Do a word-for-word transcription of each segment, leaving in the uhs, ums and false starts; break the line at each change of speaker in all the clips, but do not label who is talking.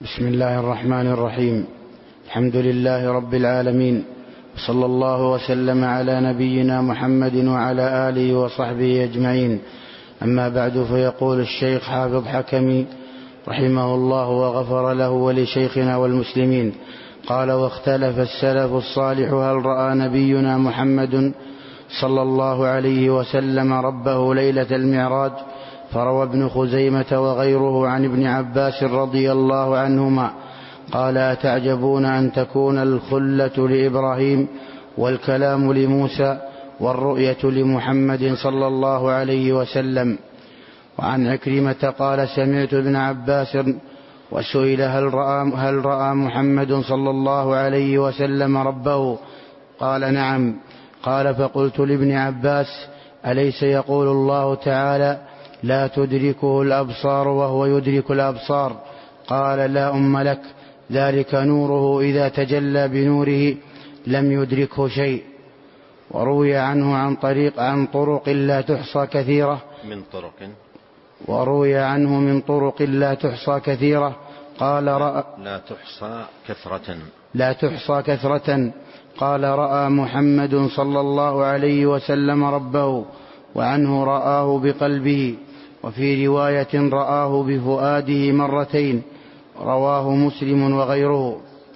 بسم الله الرحمن الرحيم. الحمد لله رب العالمين، صلى الله وسلم على نبينا محمد وعلى آله وصحبه أجمعين. أما بعد، فيقول الشيخ حافظ حكمي رحمه الله وغفر له ولشيخنا والمسلمين، قال: واختلف السلف الصالح هل رأى نبينا محمد صلى الله عليه وسلم ربه ليلة المعراج؟ فروى ابن خزيمة وغيره عن ابن عباس رضي الله عنهما قال: أتعجبون أن تكون الخلة لإبراهيم والكلام لموسى والرؤية لمحمد صلى الله عليه وسلم. وعن عكرمة قال: سمعت ابن عباس وسئل هل رأى, هل رأى محمد صلى الله عليه وسلم ربه؟ قال: نعم. قال: فقلت لابن عباس: أليس يقول الله تعالى: لا تدركه الأبصار وهو يدرك الأبصار؟ قال: لا أم لك، ذلك نوره إذا تجلى بنوره لم يدركه شيء. وروي عنه عن طريق عن طرق لا تحصى كثيرة
من طرق
وروي عنه من طرق لا تحصى كثيرة قال: رأى
لا تحصى كثرة
لا تحصى كثرة قال: رأى محمد صلى الله عليه وسلم ربه، وعنه رآه بقلبه، وفي رواية رآه بفؤاده مرتين، رواه مسلم وغيره.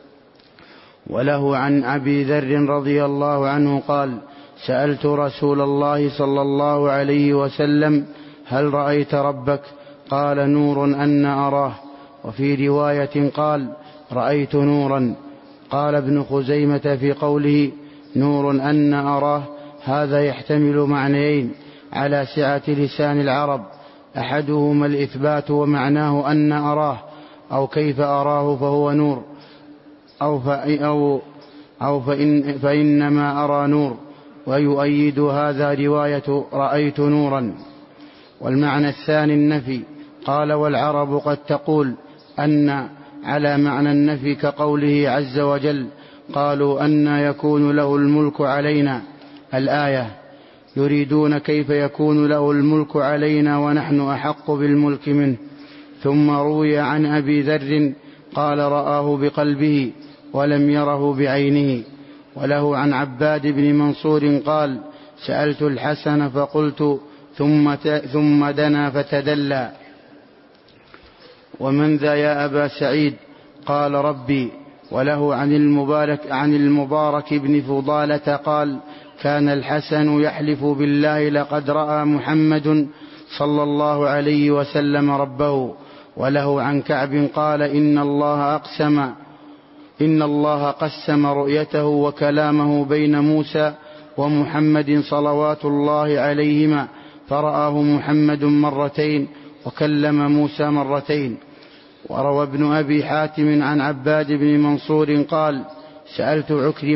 وله عن أبي ذر رضي الله عنه قال: سألت رسول الله صلى الله عليه وسلم: هل رأيت ربك؟ قال: نور أن أراه. وفي رواية قال: رأيت نورا. قال ابن خزيمة في قوله نور أن أراه: هذا يحتمل معنيين على سعة لسان العرب، أحدهما الإثبات ومعناه أن أراه، أو كيف أراه فهو نور، أو, أو, أو فإن فإنما أرى نور. ويؤيد هذا رواية رأيت نورا. والمعنى الثاني النفي. قال: والعرب قد تقول أن على معنى النفي كقوله عز وجل: قالوا أن يكون له الملك علينا، الآية، يريدون كيف يكون له الملك علينا ونحن أحق بالملك منه. ثم روي عن أبي ذر قال: رآه بقلبه ولم يره بعينه. وله عن عباد بن منصور قال: سألت الحسن فقلت ثم, ثم دنا فتدلى: ومن ذا يا أبا سعيد؟ قال: ربي. وله عن المبارك, عن المبارك بن فضالة قال: كان الحسن يحلف بالله لقد رأى محمد صلى الله عليه وسلم ربه. وله عن كعب قال: إن الله أقسم إن الله قسم رؤيته وكلامه بين موسى ومحمد صلوات الله عليهما، فرآه محمد مرتين وكلم موسى مرتين. وروى ابن أبي حاتم عن عباد بن منصور قال: سألت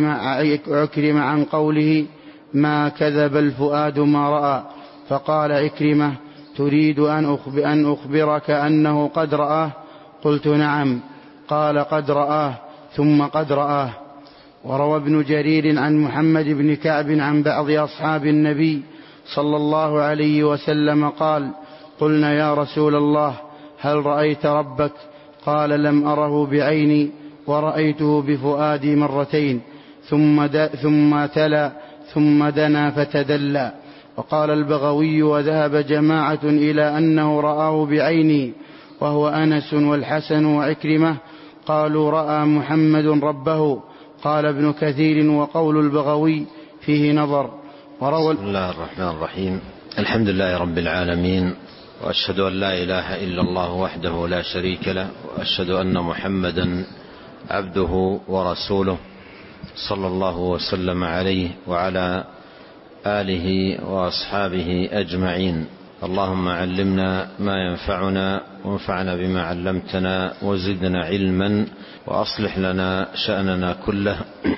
عكرمة عن قوله ما كذب الفؤاد ما رأى، فقال عكرمة: تريد أن أخبرك أنه قد رآه؟ قلت: نعم. قال: قد رآه ثم قد رآه. وروى ابن جرير عن محمد بن كعب عن بعض أصحاب النبي صلى الله عليه وسلم قال: قلنا يا رسول الله هل رأيت ربك؟ قال: لم أره بعيني ورأيته بفؤادي مرتين. ثم, ثم تلا ثم دنا فتدلى. وقال البغوي: وذهب جماعة إلى أنه رآه بعيني، وهو أنس والحسن وعكرمة قالوا رأى محمد ربه. قال ابن كثير: وقول البغوي فيه نظر. وروى
بسم الله الرحمن الرحيم. الحمد لله رب العالمين، وأشهد أن لا إله إلا الله وحده لا شريك له، وأشهد أن محمدا عبده ورسوله صلى الله وسلم عليه وعلى آله وأصحابه أجمعين. اللهم علمنا ما ينفعنا، وانفعنا بما علمتنا، وزدنا علما، وأصلح لنا شأننا كله،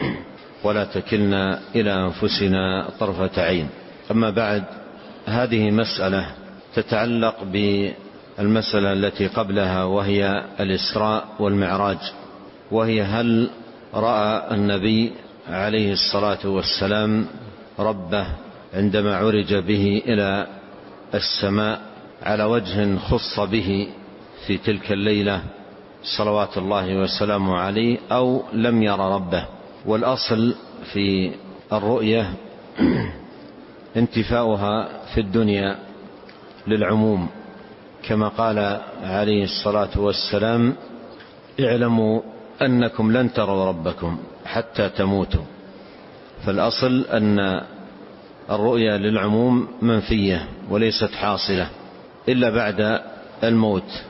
ولا تكلنا إلى أنفسنا طرفة عين. أما بعد، هذه مسألة تتعلق بالمسألة التي قبلها، وهي الإسراء والمعراج، وهي هل رأى النبي عليه الصلاة والسلام ربه عندما عرج به إلى السماء على وجه خص به في تلك الليلة صلوات الله وسلامه عليه أو لم ير ربه. والأصل في الرؤية انتفاؤها في الدنيا للعموم، كما قال عليه الصلاة والسلام: اعلموا أنكم لن تروا ربكم حتى تموتوا. فالأصل أن الرؤيا للعموم منفية وليست حاصلة إلا بعد الموت.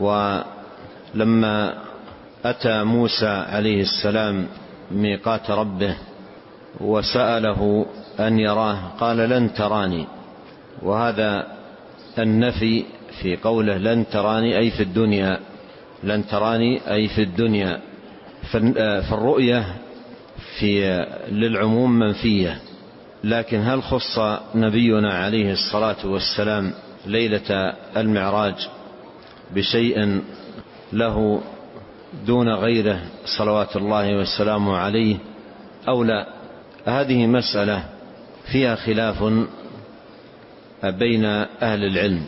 ولما أتى موسى عليه السلام ميقات ربه وسأله أن يراه قال: لن تراني. وهذا النفي في قوله لن تراني أي في الدنيا، لن تراني أي في الدنيا. فالرؤية في للعموم منفية. لكن هل خص نبينا عليه الصلاة والسلام ليلة المعراج بشيء له دون غيره صلوات الله والسلام عليه أو لا؟ هذه مسألة فيها خلاف بين أهل العلم،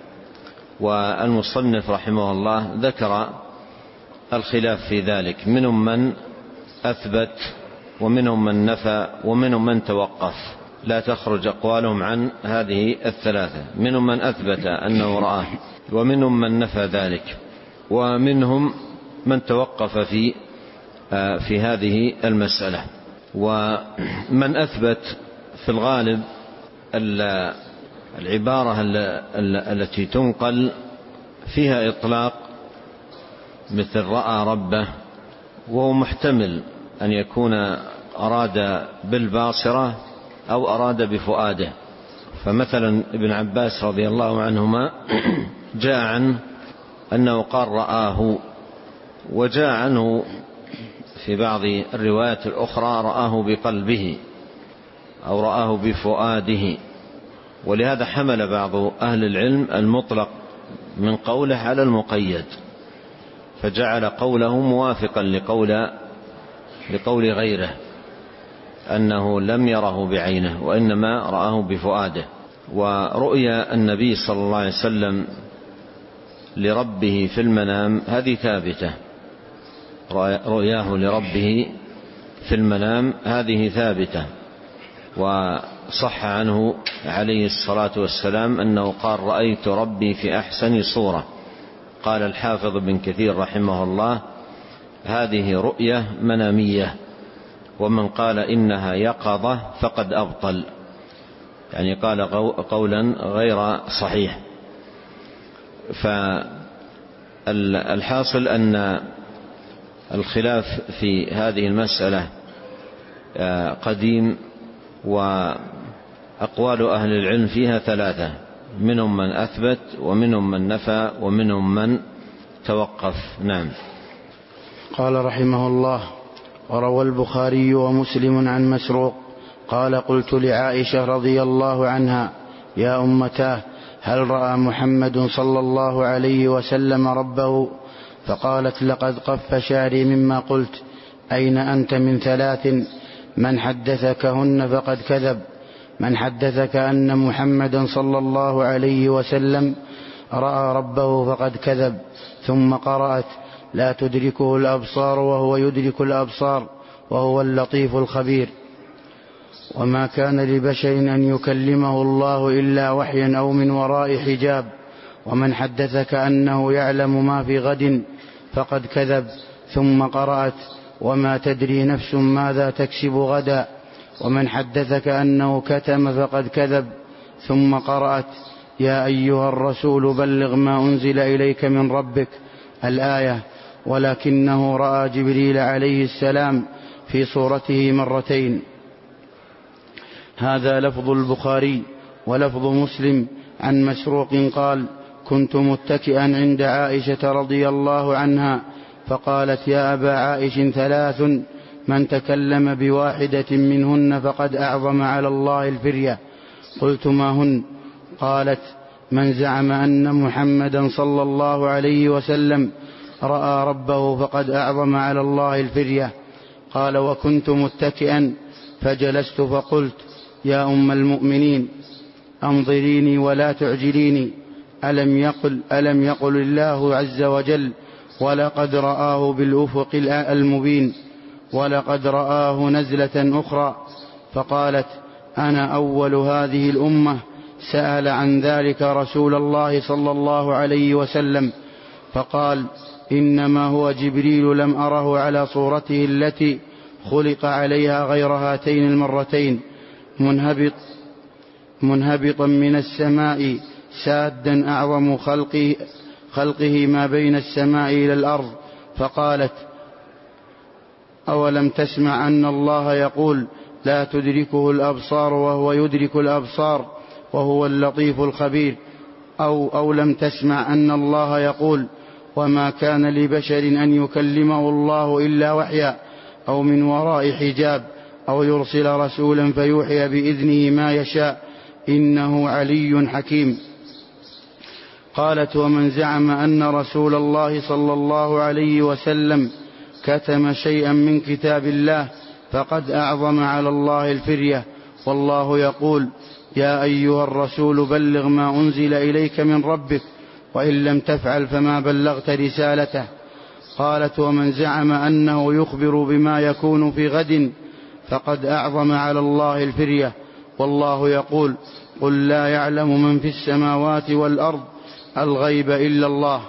والمصنف رحمه الله ذكر الخلاف في ذلك. منهم من أثبت ومنهم من نفى ومنهم من توقف، لا تخرج أقوالهم عن هذه الثلاثة. منهم من أثبت أنه رآه ومنهم من نفى ذلك ومنهم من توقف في في هذه المسألة. ومن أثبت في الغالب العبارة التي تنقل فيها إطلاق مثل رأى ربه، وهو محتمل أن يكون أراد بالباصرة أو أراد بفؤاده. فمثلا ابن عباس رضي الله عنهما جاء عنه أنه قال رآه، وجاء عنه في بعض الروايات الأخرى رآه بقلبه أو رآه بفؤاده. ولهذا حمل بعض أهل العلم المطلق من قوله على المقيد، فجعل قوله موافقا لقول لقول غيره أنه لم يره بعينه وإنما رآه بفؤاده. ورؤيا النبي صلى الله عليه وسلم لربه في المنام هذه ثابتة، رؤياه لربه في المنام هذه ثابتة. وصح عنه عليه الصلاة والسلام أنه قال رأيت ربي في أحسن صورة. قال الحافظ بن كثير رحمه الله هذه رؤية منامية، ومن قال إنها يقظة فقد أبطل، يعني قال قولا غير صحيح. فالحاصل أن الخلاف في هذه المسألة قديم، وأقوال أهل العلم فيها ثلاثة: منهم من أثبت ومنهم من نفى ومنهم من توقف. نعم.
قال رحمه الله: وروى البخاري ومسلم عن مسروق قال قلت لعائشة رضي الله عنها: يا أمتاه، هل رأى محمد صلى الله عليه وسلم ربه؟ فقالت: لقد قف شعري مما قلت. أين أنت من ثلاث؟ من حدثكهن فقد كذب. من حدثك أن محمدا صلى الله عليه وسلم رأى ربه فقد كذب. ثم قرأت: لا تدركه الأبصار وهو يدرك الأبصار وهو اللطيف الخبير. وما كان لبشر أن يكلمه الله إلا وحيا أو من وراء حجاب. ومن حدثك أنه يعلم ما في غد فقد كذب. ثم قرأت: وما تدري نفس ماذا تكسب غدا. ومن حدثك أنه كتم فقد كذب. ثم قرأت: يا أيها الرسول بلغ ما أنزل إليك من ربك الآية. ولكنه رأى جبريل عليه السلام في صورته مرتين. هذا لفظ البخاري. ولفظ مسلم عن مسروق قال: كنت متكئا عند عائشة رضي الله عنها فقالت: يا أبا عائش ثلاث من تكلم بواحدة منهن فقد أعظم على الله الفرية. قلت: ما هن؟ قالت: من زعم أن محمدا صلى الله عليه وسلم رأى ربه فقد أعظم على الله الفرية. قال: وكنت متكئا فجلست فقلت: يا أم المؤمنين، أنظريني ولا تعجليني. ألم يقل, ألم يقل الله عز وجل: ولقد رآه بالأفق المبين ولقد رآه نزلة أخرى. فقالت: أنا أول هذه الأمة سأل عن ذلك رسول الله صلى الله عليه وسلم، فقال: إنما هو جبريل لم أره على صورته التي خلق عليها غير هاتين المرتين، منهبط منهبطا من السماء سادا أعظم خلقه, خلقه ما بين السماء إلى الأرض. فقالت: أولم تسمع أن الله يقول: لا تدركه الأبصار وهو يدرك الأبصار وهو اللطيف الخبير؟ أو, أو لم تسمع أن الله يقول: وما كان لبشر أن يكلمه الله إلا وحيا أو من وراء حجاب أو يرسل رسولا فيوحي بإذنه ما يشاء إنه علي حكيم. قالت: ومن زعم أن رسول الله صلى الله عليه وسلم كتم شيئا من كتاب الله فقد أعظم على الله الفرية، والله يقول: يا أيها الرسول بلغ ما أنزل إليك من ربك وإن لم تفعل فما بلغت رسالته. قالت: ومن زعم أنه يخبر بما يكون في غد فقد أعظم على الله الفرية، والله يقول: قل لا يعلم من في السماوات والأرض الغيب إلا الله.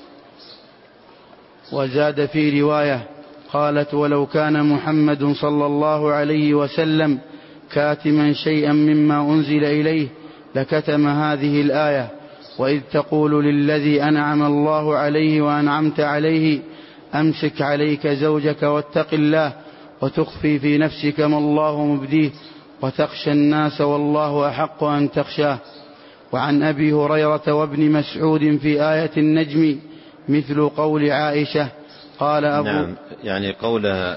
وزاد في رواية قالت: ولو كان محمد صلى الله عليه وسلم كاتما شيئا مما أنزل إليه لكتم هذه الآية: وإذ تقول للذي أنعم الله عليه وأنعمت عليه أمسك عليك زوجك واتق الله وتخفي في نفسك ما الله مبديه وتخشى الناس والله أحق أن تخشاه. وعن أبي هريرة وابن مسعود في آية النجم مثل قول عائشة. قال أبو
نعم، يعني قول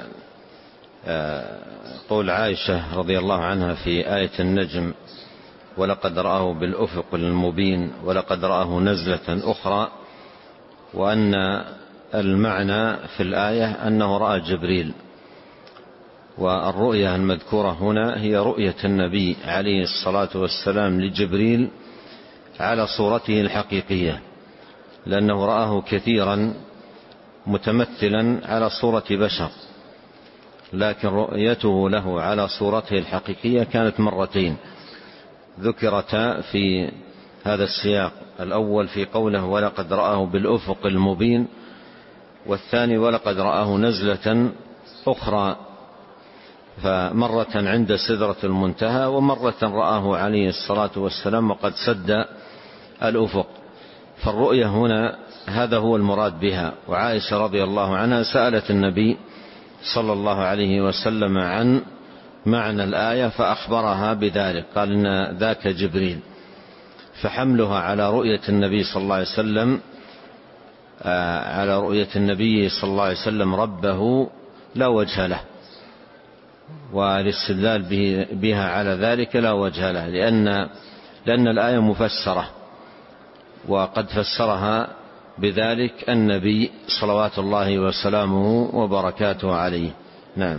قول عائشة رضي الله عنها في آية النجم: ولقد رآه بالأفق المبين ولقد رآه نزلة أخرى، وأن المعنى في الآية أنه رأى جبريل، والرؤية المذكورة هنا هي رؤية النبي عليه الصلاة والسلام لجبريل على صورته الحقيقية، لأنه رآه كثيرا متمثلا على صورة بشر، لكن رؤيته له على صورته الحقيقية كانت مرتين ذكرتا في هذا السياق: الأول في قوله ولقد رآه بالأفق المبين، والثاني ولقد رآه نزلة أخرى، فمرة عند سدرة المنتهى ومرة رآه عليه الصلاة والسلام وقد سد الأفق. فالرؤية هنا هذا هو المراد بها. وعائشة رضي الله عنها سألت النبي صلى الله عليه وسلم عن معنى الآية فأخبرها بذلك، قال إن ذاك جبريل. فحملها على رؤية النبي صلى الله عليه وسلم على رؤية النبي صلى الله عليه وسلم ربه لا وجه له، والاستدلال بها على ذلك لا وجه له، لأن لأن الآية مفسرة، وقد فسرها بذلك النبي صلوات الله وسلامه وبركاته عليه. نعم.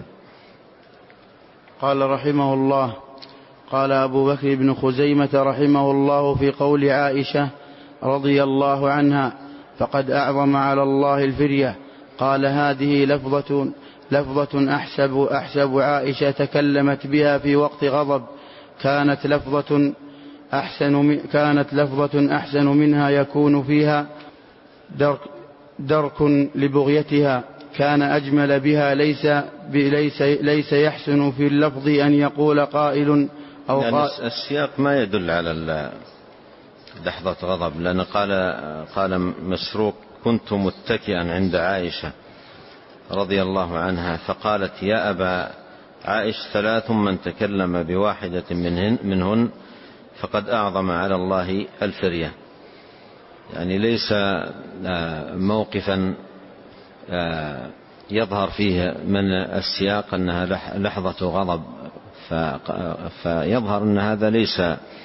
قال رحمه الله: قال أبو بكر بن خزيمة رحمه الله في قول عائشة رضي الله عنها: فقد أعظم على الله الفرية، قال: هذه لفظة لفظة أحسب أحسب عائشة تكلمت بها في وقت غضب، كانت لفظة أحسن كانت لفظة أحسن منها يكون فيها درك, درك لبغيتها، كان أجمل بها ليس ليس ليس يحسن في اللفظ أن يقول قائل أو
يعني
قائل.
السياق ما يدل على لحظة غضب، لأن قال قال مسروق: كنت متكئا عند عائشة رضي الله عنها فقالت: يا أبا عائش، ثلاث من تكلم بواحدة منهن, منهن فقد أعظم على الله الفرية. يعني ليس موقفا يظهر فيه من السياق أنها لحظة غضب، فيظهر أن هذا ليس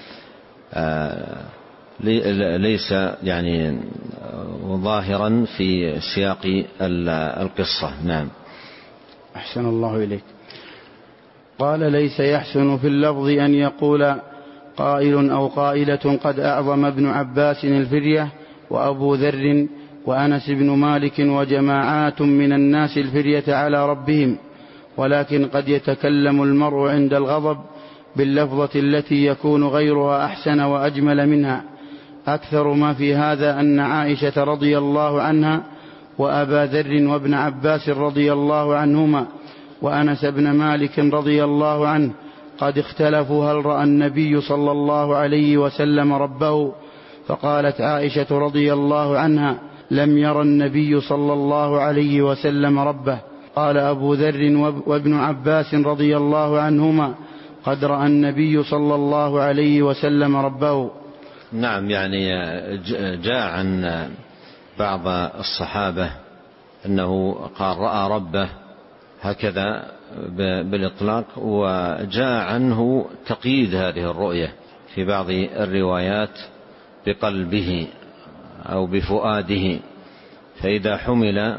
ليس يعني ظاهرا في سياق القصة. نعم.
أحسن الله إليك. قال: ليس يحسن في اللفظ أن يقول قائل أو قائلة قد أعظم ابن عباس الفرية وأبو ذر وأنس بن مالك وجماعات من الناس الفرية على ربهم، ولكن قد يتكلم المرء عند الغضب باللفظة التي يكون غيرها أحسن وأجمل منها. أكثر ما في هذا أن عائشة رضي الله عنها وأبا ذر وابن عباس رضي الله عنهما وأنس بن مالك رضي الله عنه قد اختلفوا هل رأى النبي صلى الله عليه وسلم ربه، فقالت عائشة رضي الله عنها: لم ير النبي صلى الله عليه وسلم ربه. قال أبو ذر وابن عباس رضي الله عنهما: قد رأى النبي صلى الله عليه وسلم ربه.
نعم، يعني جاء عن بعض الصحابة أنه قال رأى ربه هكذا بالإطلاق، وجاء عنه تقييد هذه الرؤية في بعض الروايات بقلبه أو بفؤاده. فإذا حمل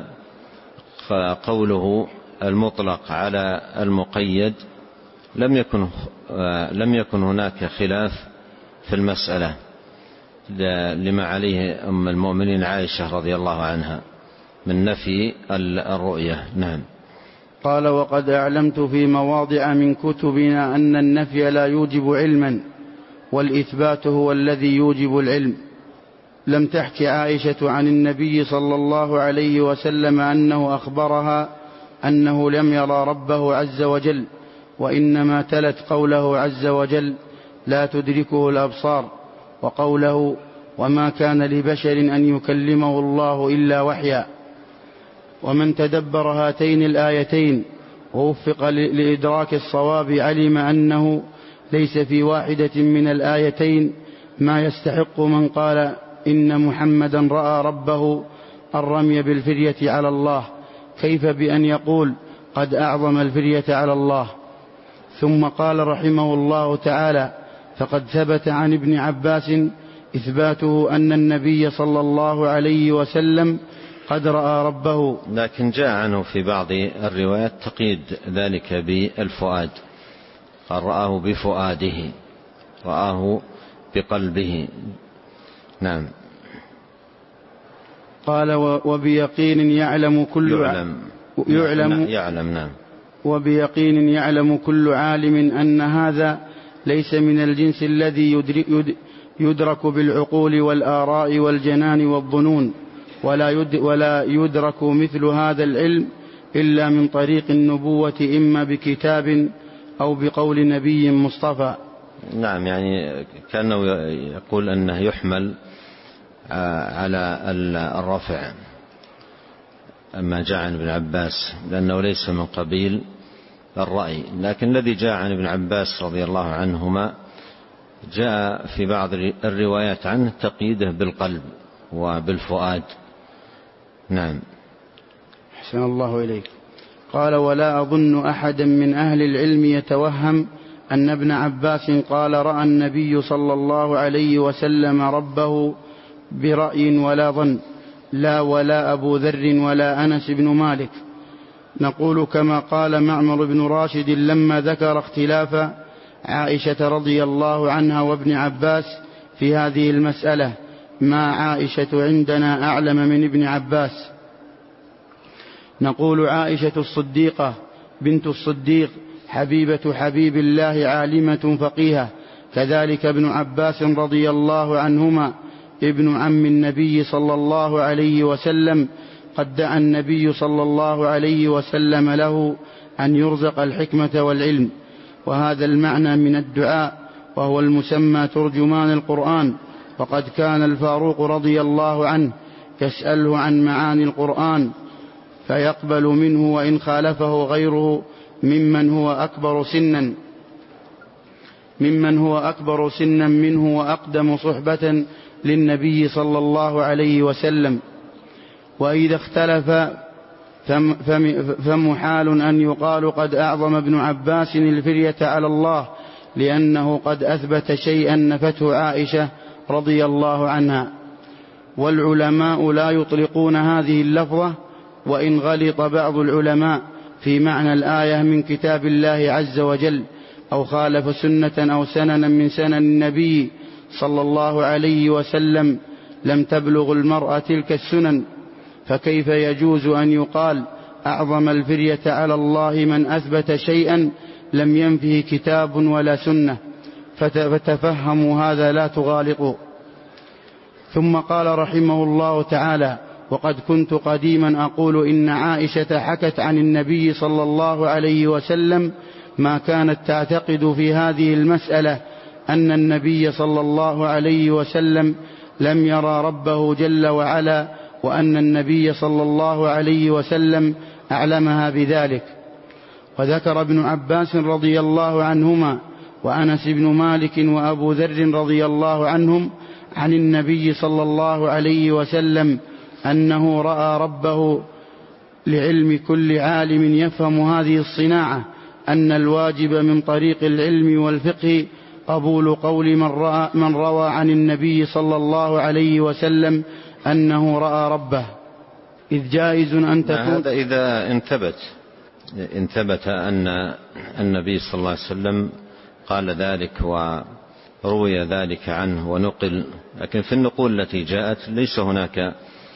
قوله المطلق على المقيد لم يكن لم يكن هناك خلاف في المسألة، لما عليه أم المؤمنين عائشة رضي الله عنها من نفي الرؤية. نعم.
قال: وقد أعلمت في مواضع من كتبنا أن النفي لا يوجب علما، والإثبات هو الذي يوجب العلم. لم تحكي عائشة عن النبي صلى الله عليه وسلم أنه أخبرها أنه لم يرى ربه عز وجل، وإنما تلت قوله عز وجل: لا تدركه الأبصار، وقوله: وما كان لبشر أن يكلمه الله إلا وحيا. ومن تدبر هاتين الآيتين ووفق لإدراك الصواب علم أنه ليس في واحدة من الآيتين ما يستحق من قال إن محمدا رأى ربه الرمي بالفرية على الله، كيف بأن يقول قد أعظم الفرية على الله. ثم قال رحمه الله تعالى: فقد ثبت عن ابن عباس إثباته أن النبي صلى الله عليه وسلم قد رأى ربه.
لكن جاء عنه في بعض الروايات تقييد ذلك بالفؤاد، قال رآه بفؤاده، رآه بقلبه. نعم.
قال: وبيقين يعلم كل
يعلم,
يعلم,
يعلم نعم.
وبيقين يعلم كل عالم أن هذا ليس من الجنس الذي يدرك بالعقول والآراء والجنان والظنون، ولا يدرك مثل هذا العلم إلا من طريق النبوة، إما بكتاب أو بقول نبي مصطفى.
نعم، يعني كأنه يقول أنه يحمل على الرفع أما جاء عن ابن عباس، لأنه ليس من قبيل الرأي. لكن الذي جاء عن ابن عباس رضي الله عنهما جاء في بعض الروايات عنه تقييده بالقلب وبالفؤاد. نعم.
أحسن الله إليك. قال: ولا أظن أحدا من أهل العلم يتوهم أن ابن عباس قال رأى النبي صلى الله عليه وسلم ربه برأي ولا ظن، لا ولا أبو ذر ولا أنس بن مالك. نقول كما قال معمر بن راشد لما ذكر اختلاف عائشة رضي الله عنها وابن عباس في هذه المسألة: ما عائشة عندنا أعلم من ابن عباس. نقول عائشة الصديقة بنت الصديق حبيبة حبيب الله عالمة فقيهة، كذلك ابن عباس رضي الله عنهما ابن عم النبي صلى الله عليه وسلم، قد دعا النبي صلى الله عليه وسلم له أن يرزق الحكمة والعلم، وهذا المعنى من الدعاء، وهو المسمى ترجمان القرآن. وقد كان الفاروق رضي الله عنه يسأله عن معاني القرآن فيقبل منه وإن خالفه غيره ممن هو أكبر سنا ممن هو أكبر سنا منه وأقدم صحبة للنبي صلى الله عليه وسلم. وإذا اختلف فمحال أن يقال قد أعظم ابن عباس الفرية على الله، لأنه قد أثبت شيئا نفته عائشة رضي الله عنها. والعلماء لا يطلقون هذه اللفظة، وإن غلط بعض العلماء في معنى الآية من كتاب الله عز وجل، أو خالف سنة أو سننا من سنن النبي صلى الله عليه وسلم، لم تبلغ المرأة تلك السنن، فكيف يجوز أن يقال أعظم الفرية على الله من أثبت شيئا لم ينفه كتاب ولا سنة؟ فتفهموا هذا لا تغالطوا. ثم قال رحمه الله تعالى: وقد كنت قديما أقول إن عائشة حكت عن النبي صلى الله عليه وسلم ما كانت تعتقد في هذه المسألة، أن النبي صلى الله عليه وسلم لم يرى ربه جل وعلا، وأن النبي صلى الله عليه وسلم أعلمها بذلك. وذكر ابن عباس رضي الله عنهما وأنس بن مالك وأبو ذر رضي الله عنهم عن النبي صلى الله عليه وسلم أنه رأى ربه، لعلم كل عالم يفهم هذه الصناعة أن الواجب من طريق العلم والفقه قبول قول من, رأى من روى عن النبي صلى الله عليه وسلم أنه رأى ربه، إذ جائز أن تكون
هذا إذا انثبت إن ثبت أن النبي صلى الله عليه وسلم قال ذلك وروي ذلك عنه ونقل. لكن في النقول التي جاءت ليس هناك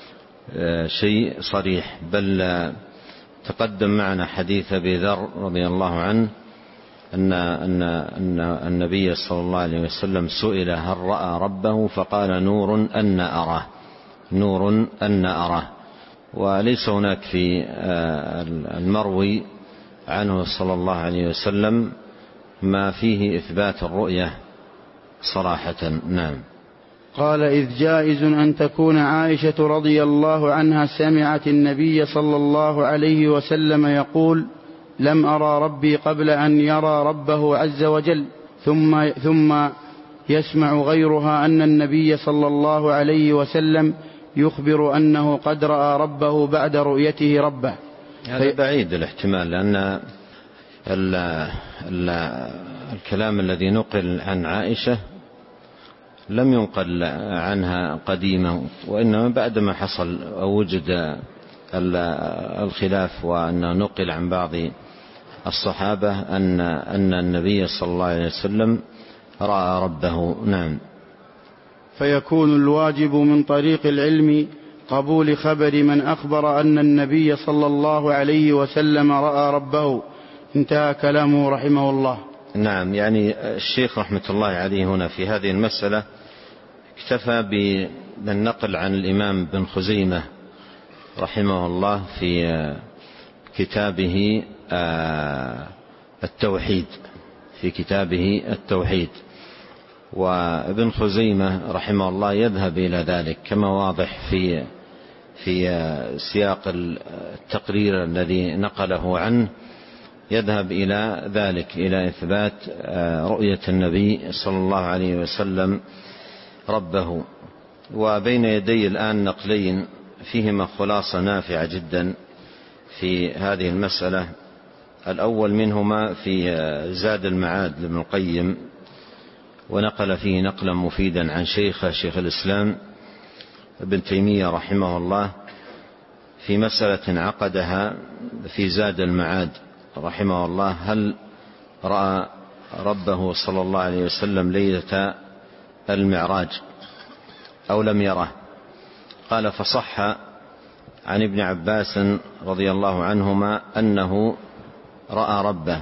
شيء صريح، بل تقدم معنا حديث أبي ذر رضي الله عنه أن, أن, أن النبي صلى الله عليه وسلم سئل هل رأى ربه فقال نور أن أراه، نور أن أراه. وليس هناك في المروي عنه صلى الله عليه وسلم ما فيه إثبات الرؤية صراحة. نعم.
قال: إذ جائز أن تكون عائشة رضي الله عنها سمعت النبي صلى الله عليه وسلم يقول: لم أرى ربي قبل أن يرى ربه عز وجل، ثم, ثم يسمع غيرها أن النبي صلى الله عليه وسلم يخبر أنه قد رأى ربه بعد رؤيته ربه.
هذا بعيد الاحتمال، لأن ال ال الكلام الذي نقل عن عائشة لم ينقل عنها قديما، وإنما بعدما حصل أو وجد الخلاف وأن نقل عن بعض الصحابة أن أن النبي صلى الله عليه وسلم رأى ربه. نعم.
فيكون الواجب من طريق العلم قبول خبر من أخبر أن النبي صلى الله عليه وسلم رأى ربه. انتهى كلامه رحمه الله.
نعم. يعني الشيخ رحمة الله عليه هنا في هذه المسألة اكتفى بالنقل عن الإمام بن خزيمة رحمه الله في كتابه التوحيد في كتابه التوحيد وابن خزيمة رحمه الله يذهب إلى ذلك كما واضح في في سياق التقرير الذي نقله عنه، يذهب إلى ذلك، إلى إثبات رؤية النبي صلى الله عليه وسلم ربه. وبين يدي الآن نقلين فيهما خلاصة نافعة جدا في هذه المسألة. الأول منهما في زاد المعاد لابن القيم، ونقل فيه نقلا مفيدا عن شيخ شيخ الإسلام ابن تيمية رحمه الله في مسألة عقدها في زاد المعاد رحمه الله: هل رأى ربه صلى الله عليه وسلم ليلة المعراج أو لم يره؟ قال: فصح عن ابن عباس رضي الله عنهما أنه رأى ربه،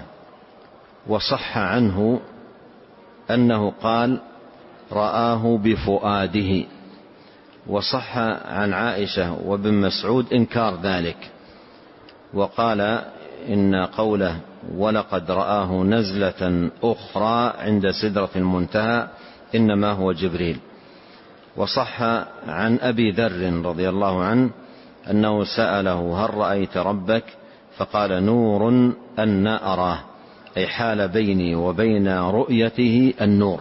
وصح عنه أنه قال رآه بفؤاده، وصح عن عائشة وابن مسعود إنكار ذلك، وقال إن قوله ولقد رآه نزلة أخرى عند سدرة المنتهى إنما هو جبريل. وصح عن أبي ذر رضي الله عنه أنه سأله هل رأيت ربك؟ فقال نور أن أراه، أي حال بيني وبين رؤيته النور،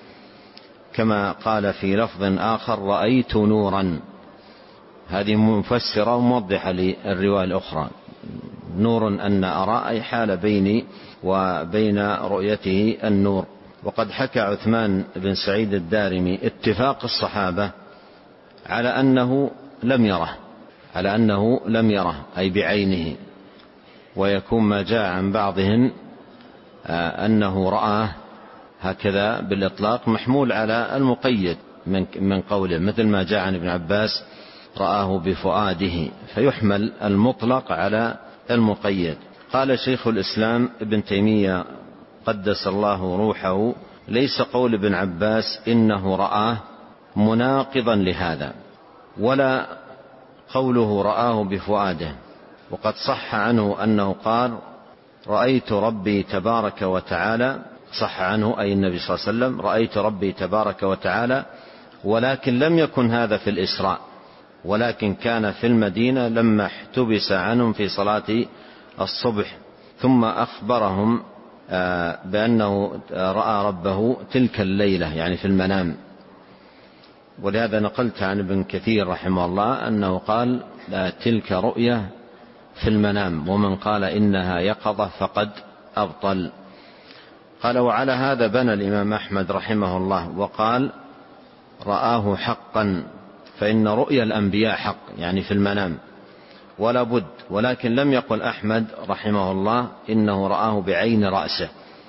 كما قال في لفظ آخر رأيت نورا. هذه مفسرة وموضحة للرواية الأخرى، نور أن أرى أي حال بيني وبين رؤيته النور. وقد حكى عثمان بن سعيد الدارمي اتفاق الصحابة على أنه لم يره، على أنه لم يره أي بعينه، ويكون ما جاء عن بعضهم أنه رآه هكذا بالإطلاق محمول على المقيد، من من قوله، مثل ما جاء عن ابن عباس رآه بفؤاده، فيحمل المطلق على المقيد. قال شيخ الإسلام ابن تيمية قدس الله روحه: ليس قول ابن عباس إنه رآه مناقضا لهذا، ولا قوله رآه بفؤاده، وقد صح عنه أنه قال: رأيت ربي تبارك وتعالى، صح عنه أي النبي صلى الله عليه وسلم: رأيت ربي تبارك وتعالى، ولكن لم يكن هذا في الإسراء، ولكن كان في المدينة لما احتبس عنهم في صلاة الصبح، ثم أخبرهم بأنه رأى ربه تلك الليلة، يعني في المنام. ولهذا نقلت عن ابن كثير رحمه الله أنه قال: لا تلك رؤية في المنام، ومن قال إنها يقظة فقد أبطل. قال: وعلى هذا بنى الإمام أحمد رحمه الله وقال: رآه حقا، فإن رؤيا الأنبياء حق، يعني في المنام ولا بد. ولكن لم يقل أحمد رحمه الله إنه رآه بعين رأسه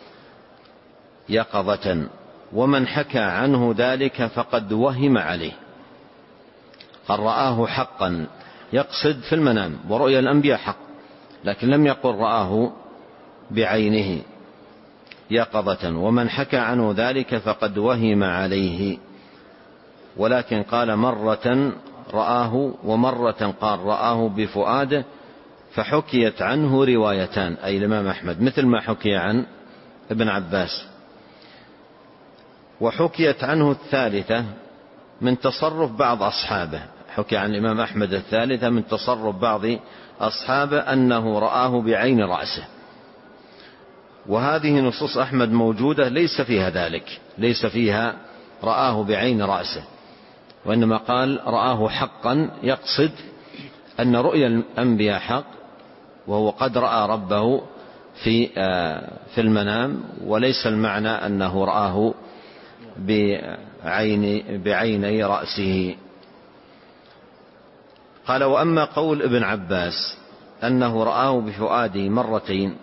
يقظة، ومن حكى عنه ذلك فقد وهم عليه. قال: رآه حقا، يقصد في المنام، ورؤيا الأنبياء حق، لكن لم يقل رآه بعينه يقظة، ومن حكى عنه ذلك فقد وهم عليه. ولكن قال: مرة رآه، ومرة قال رآه بفؤاده، فحكيت عنه روايتان، أي الإمام أحمد، مثل ما حكي عن ابن عباس. وحكيت عنه الثالثة من تصرف بعض أصحابه، حكي عن الإمام أحمد الثالثة من تصرف بعض أصحابه أنه رآه بعين رأسه. وهذه نصوص أحمد موجودة ليس فيها ذلك، ليس فيها رآه بعين رأسه، وإنما قال رآه حقا، يقصد أن رؤيا الأنبياء حق، وهو قد رأى ربه في في المنام، وليس المعنى أنه رآه بعين بعيني رأسه. قال: وأما قول ابن عباس أنه رآه بفؤاده مرتين،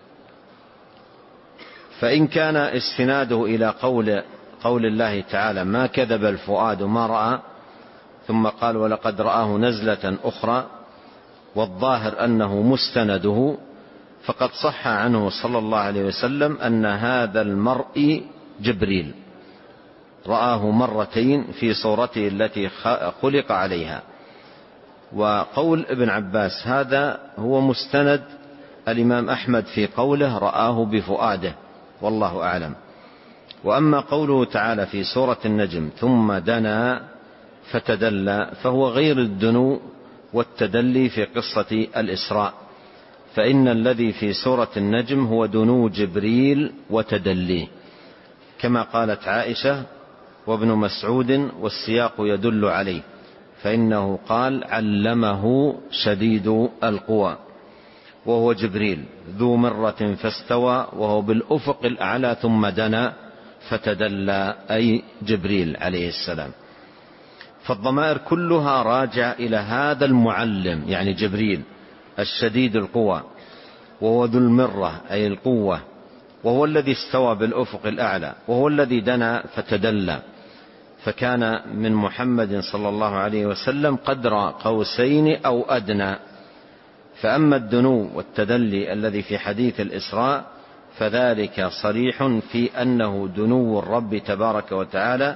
فإن كان استناده إلى قول قول الله تعالى: ما كذب الفؤاد ما رأى، ثم قال: ولقد رآه نزلة أخرى، والظاهر أنه مستنده، فقد صح عنه صلى الله عليه وسلم أن هذا المرء جبريل رآه مرتين في صورته التي خلق عليها. وقول ابن عباس هذا هو مستند الإمام أحمد في قوله رآه بفؤاده، والله أعلم. وأما قوله تعالى في سورة النجم: ثم دنا فتدلى، فهو غير الدنو والتدلي في قصة الإسراء، فإن الذي في سورة النجم هو دنو جبريل وتدليه، كما قالت عائشة وابن مسعود، والسياق يدل عليه، فإنه قال: علمه شديد القوى، وهو جبريل ذو مرة فاستوى، وهو بالأفق الأعلى، ثم دنا فتدلى، أي جبريل عليه السلام. فالضمائر كلها راجع إلى هذا المعلم، يعني جبريل الشديد القوى، وهو ذو المرة أي القوة، وهو الذي استوى بالأفق الأعلى، وهو الذي دنا فتدلى. فكان من محمد صلى الله عليه وسلم قدر قوسين أو أدنى. فأما الدنو والتدلي الذي في حديث الإسراء فذلك صريح في أنه دنو الرب تبارك وتعالى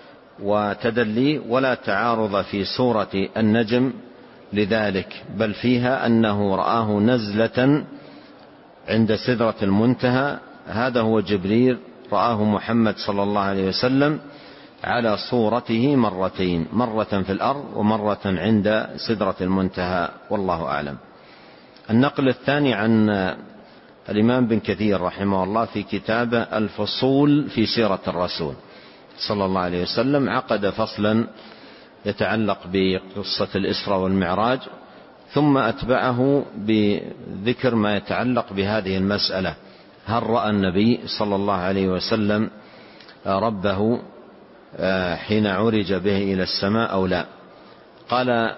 وتدلي، ولا تعارض في سورة النجم لذلك، بل فيها أنه رآه نزلة عند سدرة المنتهى، هذا هو جبريل رآه محمد صلى الله عليه وسلم على صورته مرتين، مرة في الأرض ومرة عند سدرة المنتهى، والله أعلم. النقل الثاني عن الإمام بن كثير رحمه الله في كتابه الفصول في سيرة الرسول صلى الله عليه وسلم، عقد فصلا يتعلق بقصة الإسراء والمعراج، ثم أتبعه بذكر ما يتعلق بهذه المسألة: هل رأى النبي صلى الله عليه وسلم ربه حين عرج به إلى السماء أو لا؟ قال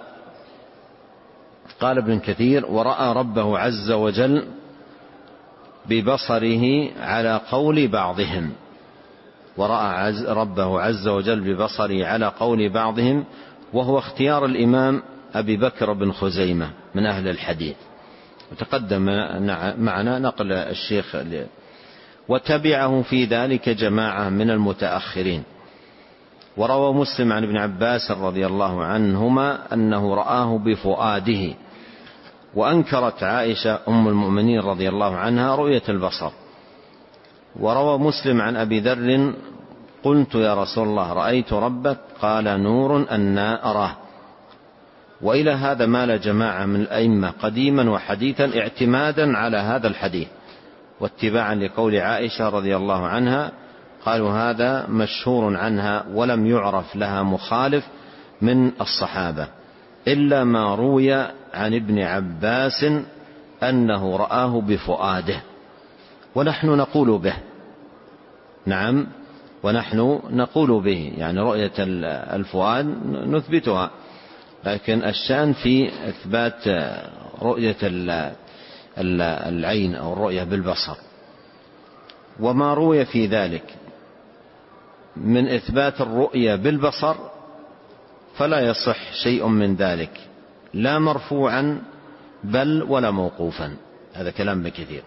قال ابن كثير: ورأى ربه عز وجل ببصره على قول بعضهم، ورأى ربه عز وجل ببصره على قول بعضهم، وهو اختيار الإمام أبي بكر بن خزيمة من أهل الحديث، وتقدم معنا نقل الشيخ. وتبعه في ذلك جماعة من المتأخرين. وروى مسلم عن ابن عباس رضي الله عنهما أنه رآه بفؤاده. وأنكرت عائشة أم المؤمنين رضي الله عنها رؤية البصر. وروى مسلم عن أبي ذر قلت يا رسول الله رأيت ربك؟ قال نور أنا أراه. وإلى هذا مال جماعة من الأئمة قديما وحديثا اعتمادا على هذا الحديث واتباعا لقول عائشة رضي الله عنها، قالوا هذا مشهور عنها ولم يعرف لها مخالف من الصحابة، إلا ما روي عن ابن عباس أنه رآه بفؤاده، ونحن نقول به. نعم، ونحن نقول به، يعني رؤية الفؤاد نثبتها، لكن الشأن في إثبات رؤية العين أو الرؤية بالبصر. وما روي في ذلك من إثبات الرؤية بالبصر فلا يصح شيء من ذلك، لا مرفوعا بل ولا موقوفا. هذا كلام ابن كثير.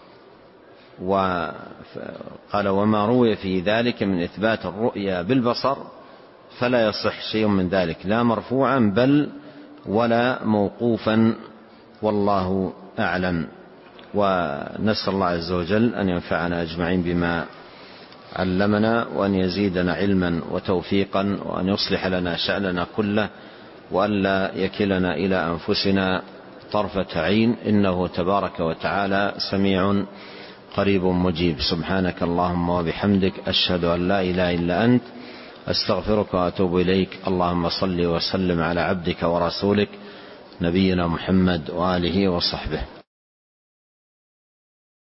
وقال وما روي في ذلك من إثبات الرؤية بالبصر فلا يصح شيء من ذلك، لا مرفوعا بل ولا موقوفا، والله أعلم. ونسأل الله عز وجل أن ينفعنا أجمعين بما علمنا، وأن يزيدنا علما وتوفيقا، وأن يصلح لنا شأننا كله، وأن لا يكلنا إلى أنفسنا طرفة عين، إنه تبارك وتعالى سميع قريب مجيب. سبحانك اللهم وبحمدك، أشهد أن لا إله إلا أنت، أستغفرك وأتوب إليك. اللهم صل وسلم على عبدك ورسولك نبينا محمد وآله وصحبه.